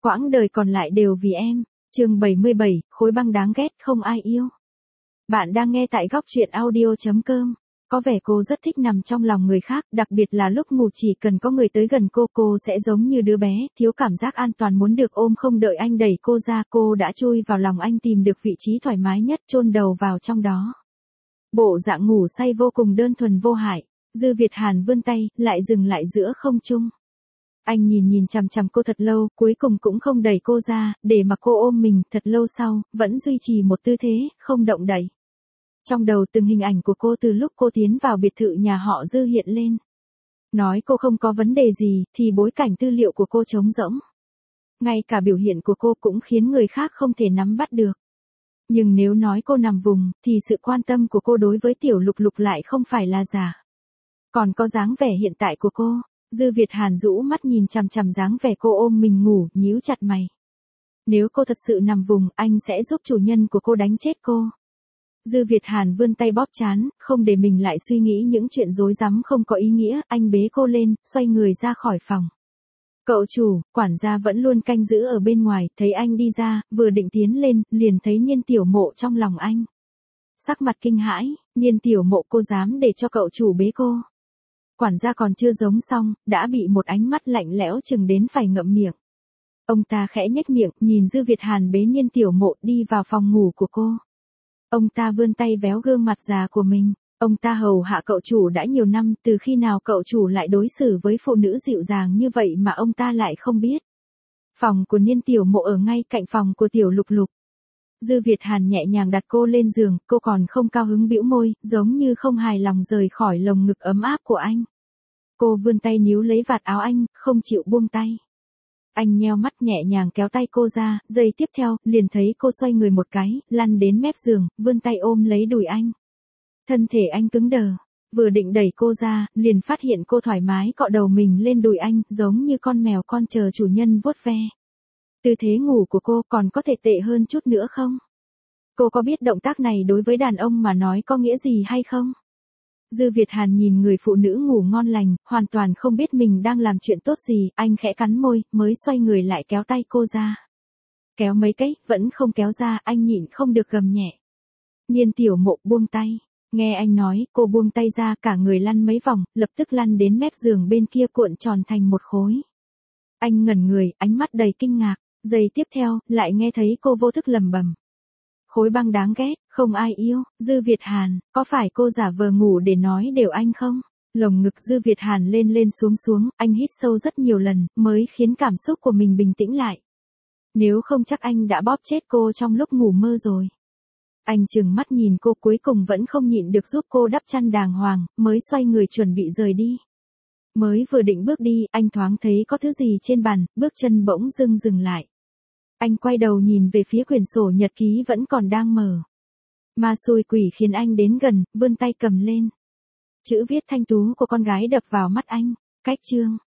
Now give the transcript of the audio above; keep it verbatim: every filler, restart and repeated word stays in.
Quãng đời còn lại đều vì em. Chương bảy mươi bảy, khối băng đáng ghét không ai yêu. Bạn đang nghe tại góc truyện audio chấm com. Có vẻ cô rất thích nằm trong lòng người khác, đặc biệt là lúc ngủ chỉ cần có người tới gần cô, cô sẽ giống như đứa bé, thiếu cảm giác an toàn muốn được ôm, không đợi anh đẩy cô ra, cô đã chui vào lòng anh, tìm được vị trí thoải mái nhất, chôn đầu vào trong đó. Bộ dạng ngủ say vô cùng đơn thuần vô hại. Dư Việt Hàn vươn tay, lại dừng lại giữa không trung. Anh nhìn nhìn chằm chằm cô thật lâu, cuối cùng cũng không đẩy cô ra, để mặc cô ôm mình. Thật lâu sau, vẫn duy trì một tư thế, không động đậy. Trong đầu từng hình ảnh của cô từ lúc cô tiến vào biệt thự nhà họ Dư hiện lên. Nói cô không có vấn đề gì, thì bối cảnh tư liệu của cô trống rỗng. Ngay cả biểu hiện của cô cũng khiến người khác không thể nắm bắt được. Nhưng nếu nói cô nằm vùng, thì sự quan tâm của cô đối với Tiểu Lục Lục lại không phải là giả. Còn có dáng vẻ hiện tại của cô. Dư Việt Hàn rũ mắt nhìn chằm chằm dáng vẻ cô ôm mình ngủ, nhíu chặt mày. Nếu cô thật sự nằm vùng, anh sẽ giúp chủ nhân của cô đánh chết cô. Dư Việt Hàn vươn tay bóp trán, không để mình lại suy nghĩ những chuyện rối rắm không có ý nghĩa, anh bế cô lên, xoay người ra khỏi phòng. Cậu chủ, quản gia vẫn luôn canh giữ ở bên ngoài, thấy anh đi ra, vừa định tiến lên, liền thấy Nhiên Tiểu Mộ trong lòng anh. Sắc mặt kinh hãi, Nhiên Tiểu Mộ, cô dám để cho cậu chủ bế cô. Quản gia còn chưa giống xong, đã bị một ánh mắt lạnh lẽo chừng đến phải ngậm miệng. Ông ta khẽ nhếch miệng, nhìn Dư Việt Hàn bế Nhiên Tiểu Mộ đi vào phòng ngủ của cô. Ông ta vươn tay véo gương mặt già của mình. Ông ta hầu hạ cậu chủ đã nhiều năm, từ khi nào cậu chủ lại đối xử với phụ nữ dịu dàng như vậy mà ông ta lại không biết. Phòng của Nhiên Tiểu Mộ ở ngay cạnh phòng của Tiểu Lục Lục. Dư Việt Hàn nhẹ nhàng đặt cô lên giường, cô còn không cao hứng bĩu môi, giống như không hài lòng rời khỏi lồng ngực ấm áp của anh. Cô vươn tay níu lấy vạt áo anh, không chịu buông tay. Anh nheo mắt nhẹ nhàng kéo tay cô ra, giây tiếp theo, liền thấy cô xoay người một cái, lăn đến mép giường, vươn tay ôm lấy đùi anh. Thân thể anh cứng đờ, vừa định đẩy cô ra, liền phát hiện cô thoải mái cọ đầu mình lên đùi anh, giống như con mèo con chờ chủ nhân vuốt ve. Tư thế ngủ của cô còn có thể tệ hơn chút nữa không? Cô có biết động tác này đối với đàn ông mà nói có nghĩa gì hay không? Dư Việt Hàn nhìn người phụ nữ ngủ ngon lành, hoàn toàn không biết mình đang làm chuyện tốt gì, anh khẽ cắn môi, mới xoay người lại kéo tay cô ra. Kéo mấy cái, vẫn không kéo ra, anh nhịn không được gầm nhẹ. Nhiên Tiểu Mộ buông tay. Nghe anh nói, cô buông tay ra, cả người lăn mấy vòng, lập tức lăn đến mép giường bên kia cuộn tròn thành một khối. Anh ngẩn người, ánh mắt đầy kinh ngạc, giây tiếp theo, lại nghe thấy cô vô thức lầm bầm. Khối băng đáng ghét, không ai yêu. Dư Việt Hàn, có phải cô giả vờ ngủ để nói đều anh không? Lồng ngực Dư Việt Hàn lên lên xuống xuống, anh hít sâu rất nhiều lần, mới khiến cảm xúc của mình bình tĩnh lại. Nếu không chắc anh đã bóp chết cô trong lúc ngủ mơ rồi. Anh trừng mắt nhìn cô, cuối cùng vẫn không nhịn được giúp cô đắp chăn đàng hoàng, mới xoay người chuẩn bị rời đi. Mới vừa định bước đi, anh thoáng thấy có thứ gì trên bàn, bước chân bỗng dưng dừng lại. Anh quay đầu nhìn về phía quyển sổ nhật ký vẫn còn đang mở. Ma xui quỷ khiến anh đến gần, vươn tay cầm lên. Chữ viết thanh tú của con gái đập vào mắt anh. Cách chương.